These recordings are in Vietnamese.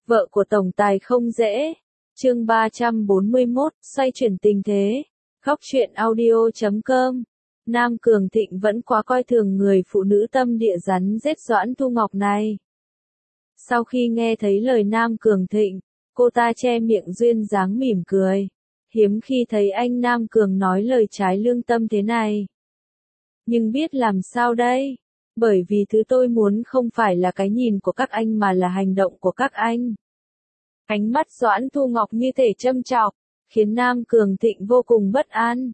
Vợ của tổng tài không dễ. Chương 341, xoay chuyển tình thế. Góc truyện audio.com. Nam Cường Thịnh vẫn quá coi thường người phụ nữ tâm địa rắn rết Doãn Thu Ngọc này. Sau khi nghe thấy lời Nam Cường Thịnh, cô ta che miệng duyên dáng mỉm cười. Hiếm khi thấy anh Nam Cường nói lời trái lương tâm thế này. Nhưng biết làm sao đây? Bởi vì thứ tôi muốn không phải là cái nhìn của các anh mà là hành động của các anh. Ánh mắt Doãn Thu Ngọc như thể châm chọc, khiến Nam Cường Thịnh vô cùng bất an.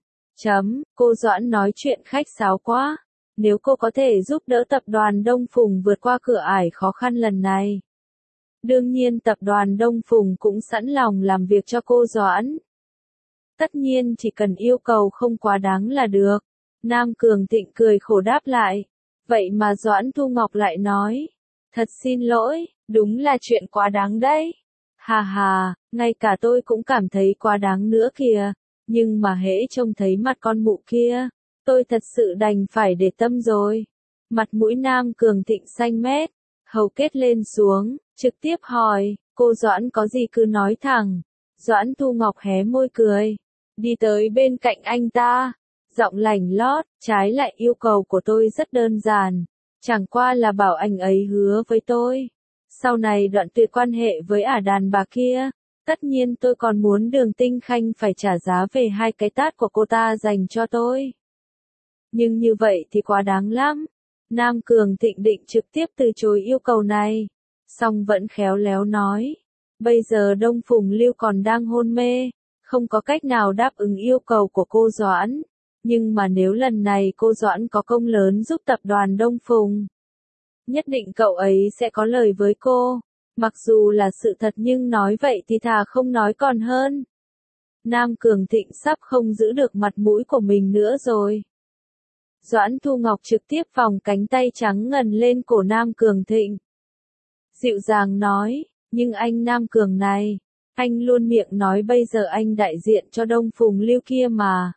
Cô Doãn nói chuyện khách sáo quá. Nếu cô có thể giúp đỡ tập đoàn Đông Phùng vượt qua cửa ải khó khăn lần này. Đương nhiên tập đoàn Đông Phùng cũng sẵn lòng làm việc cho cô Doãn. Tất nhiên chỉ cần yêu cầu không quá đáng là được. Nam Cường Thịnh cười khổ đáp lại. Vậy mà Doãn Thu Ngọc lại nói. Thật xin lỗi, đúng là chuyện quá đáng đấy. Hà hà, ngay cả tôi cũng cảm thấy quá đáng nữa kìa. Nhưng mà hễ trông thấy mặt con mụ kia, tôi thật sự đành phải để tâm rồi. Mặt mũi Nam Cường Thịnh xanh mét, hầu kết lên xuống, trực tiếp hỏi, cô Doãn có gì cứ nói thẳng. Doãn Thu Ngọc hé môi cười, đi tới bên cạnh anh ta, giọng lành lót, trái lại yêu cầu của tôi rất đơn giản, chẳng qua là bảo anh ấy hứa với tôi. Sau này đoạn tuyệt quan hệ với ả đàn bà kia, tất nhiên tôi còn muốn Đường Tinh Khanh phải trả giá về 2 cái tát của cô ta dành cho tôi. Nhưng như vậy thì quá đáng lắm. Nam Cường Thịnh định trực tiếp từ chối yêu cầu này, song vẫn khéo léo nói. Bây giờ Đông Phùng Lưu còn đang hôn mê, không có cách nào đáp ứng yêu cầu của cô Doãn. Nhưng mà nếu lần này cô Doãn có công lớn giúp tập đoàn Đông Phùng, nhất định cậu ấy sẽ có lời với cô. Mặc dù là sự thật nhưng nói vậy thì thà không nói còn hơn. Nam Cường Thịnh sắp không giữ được mặt mũi của mình nữa rồi. Doãn Thu Ngọc trực tiếp vòng cánh tay trắng ngần lên cổ Nam Cường Thịnh. Dịu dàng nói, nhưng anh Nam Cường này, anh luôn miệng nói bây giờ anh đại diện cho Đông Phùng Lưu kia mà.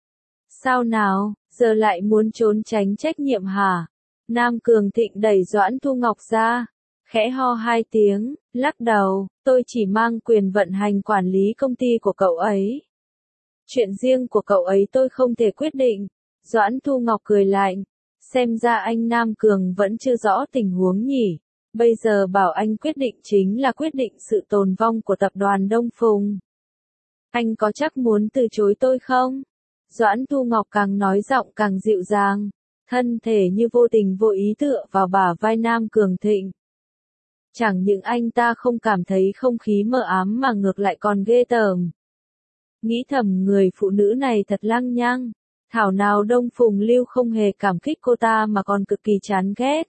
Sao nào, giờ lại muốn trốn tránh trách nhiệm hả? Nam Cường Thịnh đẩy Doãn Thu Ngọc ra, khẽ ho 2 tiếng, lắc đầu, tôi chỉ mang quyền vận hành quản lý công ty của cậu ấy. Chuyện riêng của cậu ấy tôi không thể quyết định. Doãn Thu Ngọc cười lạnh, xem ra anh Nam Cường vẫn chưa rõ tình huống nhỉ. Bây giờ bảo anh quyết định chính là quyết định sự tồn vong của tập đoàn Đông Phùng. Anh có chắc muốn từ chối tôi không? Doãn Thu Ngọc càng nói giọng càng dịu dàng, thân thể như vô tình vô ý tựa vào bả vai Nam Cường Thịnh. Chẳng những anh ta không cảm thấy không khí mờ ám mà ngược lại còn ghê tởm. Nghĩ thầm người phụ nữ này thật lăng nhăng, thảo nào Đông Phùng Lưu không hề cảm kích cô ta mà còn cực kỳ chán ghét.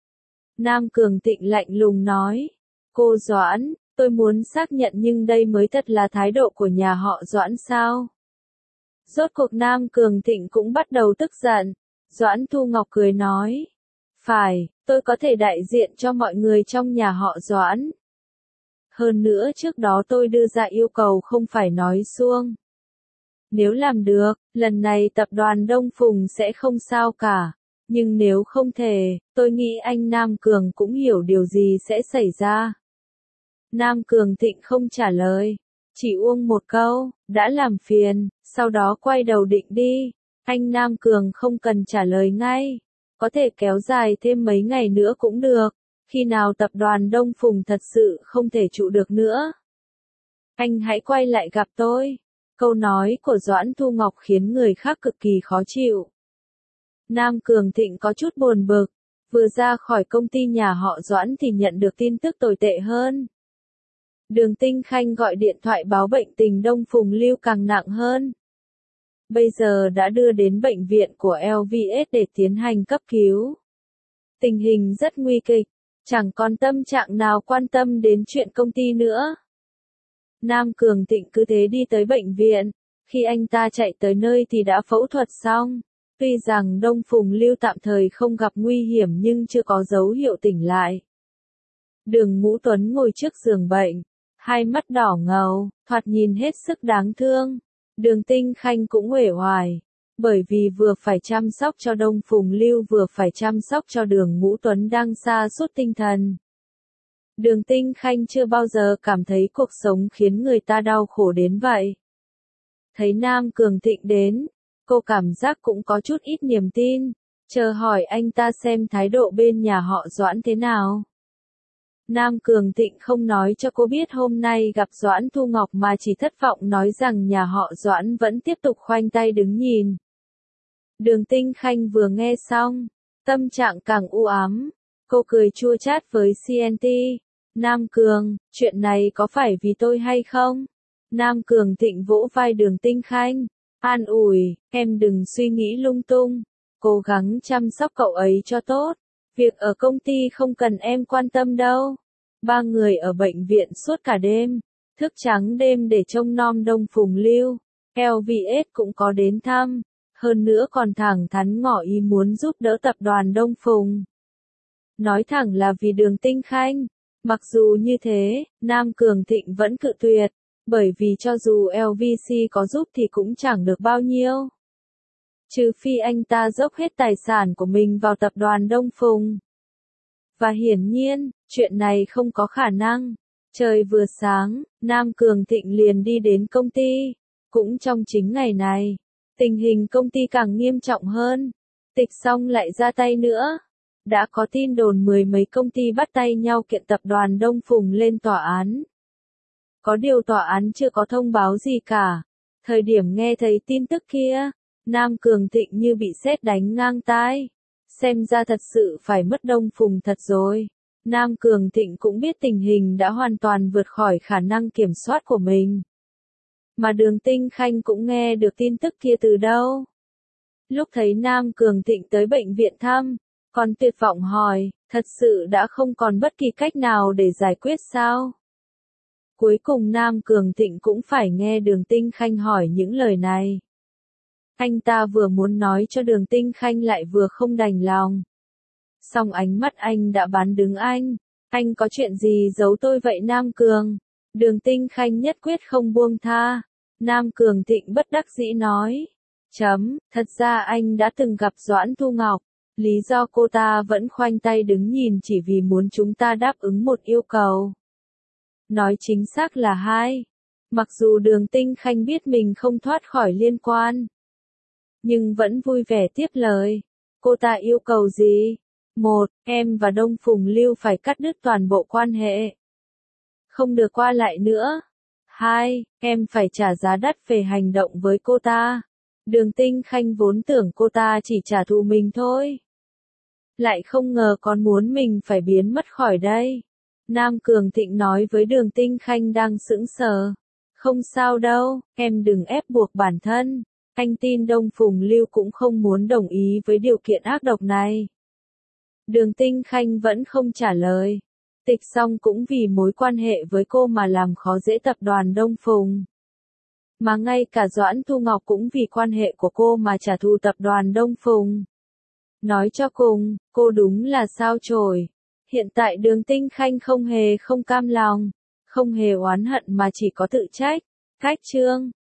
Nam Cường Thịnh lạnh lùng nói, cô Doãn, tôi muốn xác nhận nhưng đây mới thật là thái độ của nhà họ Doãn sao? Rốt cuộc Nam Cường Thịnh cũng bắt đầu tức giận. Doãn Thu Ngọc cười nói, phải, tôi có thể đại diện cho mọi người trong nhà họ Doãn. Hơn nữa trước đó tôi đưa ra yêu cầu không phải nói suông. Nếu làm được, lần này tập đoàn Đông Phùng sẽ không sao cả. Nhưng nếu không thể, tôi nghĩ anh Nam Cường cũng hiểu điều gì sẽ xảy ra. Nam Cường Thịnh không trả lời, chỉ uông một câu, đã làm phiền, sau đó quay đầu định đi. Anh Nam Cường không cần trả lời ngay, có thể kéo dài thêm mấy ngày nữa cũng được, khi nào tập đoàn Đông Phùng thật sự không thể trụ được nữa. Anh hãy quay lại gặp tôi. Câu nói của Doãn Thu Ngọc khiến người khác cực kỳ khó chịu. Nam Cường Thịnh có chút buồn bực, vừa ra khỏi công ty nhà họ Doãn thì nhận được tin tức tồi tệ hơn. Đường Tinh Khanh gọi điện thoại báo bệnh tình Đông Phùng Lưu càng nặng hơn. Bây giờ đã đưa đến bệnh viện của LVS để tiến hành cấp cứu. Tình hình rất nguy kịch, chẳng còn tâm trạng nào quan tâm đến chuyện công ty nữa. Nam Cường Thịnh cứ thế đi tới bệnh viện, khi anh ta chạy tới nơi thì đã phẫu thuật xong. Tuy rằng Đông Phùng Lưu tạm thời không gặp nguy hiểm nhưng chưa có dấu hiệu tỉnh lại. Đường Ngũ Tuấn ngồi trước giường bệnh, hai mắt đỏ ngầu, thoạt nhìn hết sức đáng thương. Đường Tinh Khanh cũng uể oải, bởi vì vừa phải chăm sóc cho Đông Phùng Lưu vừa phải chăm sóc cho Đường Ngũ Tuấn đang sa sút tinh thần. Đường Tinh Khanh chưa bao giờ cảm thấy cuộc sống khiến người ta đau khổ đến vậy. Thấy Nam Cường Thịnh đến, cô cảm giác cũng có chút ít niềm tin, chờ hỏi anh ta xem thái độ bên nhà họ Doãn thế nào. Nam Cường Thịnh không nói cho cô biết hôm nay gặp Doãn Thu Ngọc mà chỉ thất vọng nói rằng nhà họ Doãn vẫn tiếp tục khoanh tay đứng nhìn. Đường Tinh Khanh vừa nghe xong, tâm trạng càng u ám, cô cười chua chát với CNT. Nam Cường, chuyện này có phải vì tôi hay không? Nam Cường Thịnh vỗ vai Đường Tinh Khanh, an ủi, em đừng suy nghĩ lung tung, cố gắng chăm sóc cậu ấy cho tốt. Việc ở công ty không cần em quan tâm đâu. Ba người ở bệnh viện suốt cả đêm, thức trắng đêm để trông nom Đông Phùng Lưu. LVS cũng có đến thăm, hơn nữa còn thẳng thắn ngỏ ý muốn giúp đỡ tập đoàn Đông Phùng. Nói thẳng là vì Đường Tinh Khanh. Mặc dù như thế, Nam Cường Thịnh vẫn cự tuyệt, bởi vì cho dù LVC có giúp thì cũng chẳng được bao nhiêu. Trừ phi anh ta dốc hết tài sản của mình vào tập đoàn Đông Phùng. Và hiển nhiên, chuyện này không có khả năng. Trời vừa sáng, Nam Cường Thịnh liền đi đến công ty. Cũng trong chính ngày này, tình hình công ty càng nghiêm trọng hơn. Tịch xong lại ra tay nữa. Đã có tin đồn mười mấy công ty bắt tay nhau kiện tập đoàn Đông Phùng lên tòa án. Có điều tòa án chưa có thông báo gì cả. Thời điểm nghe thấy tin tức kia, Nam Cường Thịnh như bị sét đánh ngang tai. Xem ra thật sự phải mất Đông Phùng thật rồi. Nam Cường Thịnh cũng biết tình hình đã hoàn toàn vượt khỏi khả năng kiểm soát của mình. Mà Đường Tinh Khanh cũng nghe được tin tức kia từ đâu. Lúc thấy Nam Cường Thịnh tới bệnh viện thăm, còn tuyệt vọng hỏi, thật sự đã không còn bất kỳ cách nào để giải quyết sao? Cuối cùng Nam Cường Thịnh cũng phải nghe Đường Tinh Khanh hỏi những lời này. Anh ta vừa muốn nói cho Đường Tinh Khanh lại vừa không đành lòng. Song ánh mắt anh đã bán đứng anh có chuyện gì giấu tôi vậy Nam Cường? Đường Tinh Khanh nhất quyết không buông tha. Nam Cường Thịnh bất đắc dĩ nói. Thật ra anh đã từng gặp Doãn Thu Ngọc. Lý do cô ta vẫn khoanh tay đứng nhìn chỉ vì muốn chúng ta đáp ứng một yêu cầu. Nói chính xác là hai. Mặc dù Đường Tinh Khanh biết mình không thoát khỏi liên quan, nhưng vẫn vui vẻ tiếp lời. Cô ta yêu cầu gì? 1. Em và Đông Phùng Lưu phải cắt đứt toàn bộ quan hệ. Không được qua lại nữa. 2. Em phải trả giá đắt về hành động với cô ta. Đường Tinh Khanh vốn tưởng cô ta chỉ trả thù mình thôi. Lại không ngờ còn muốn mình phải biến mất khỏi đây. Nam Cường Thịnh nói với Đường Tinh Khanh đang sững sờ. Không sao đâu, em đừng ép buộc bản thân. Anh tin Đông Phùng Lưu cũng không muốn đồng ý với điều kiện ác độc này. Đường Tinh Khanh vẫn không trả lời. Tịch xong cũng vì mối quan hệ với cô mà làm khó dễ tập đoàn Đông Phùng. Mà ngay cả Doãn Thu Ngọc cũng vì quan hệ của cô mà trả thù tập đoàn Đông Phùng. Nói cho cùng, cô đúng là sao chổi. Hiện tại Đường Tinh Khanh không hề không cam lòng, không hề oán hận mà chỉ có tự trách. Cách chương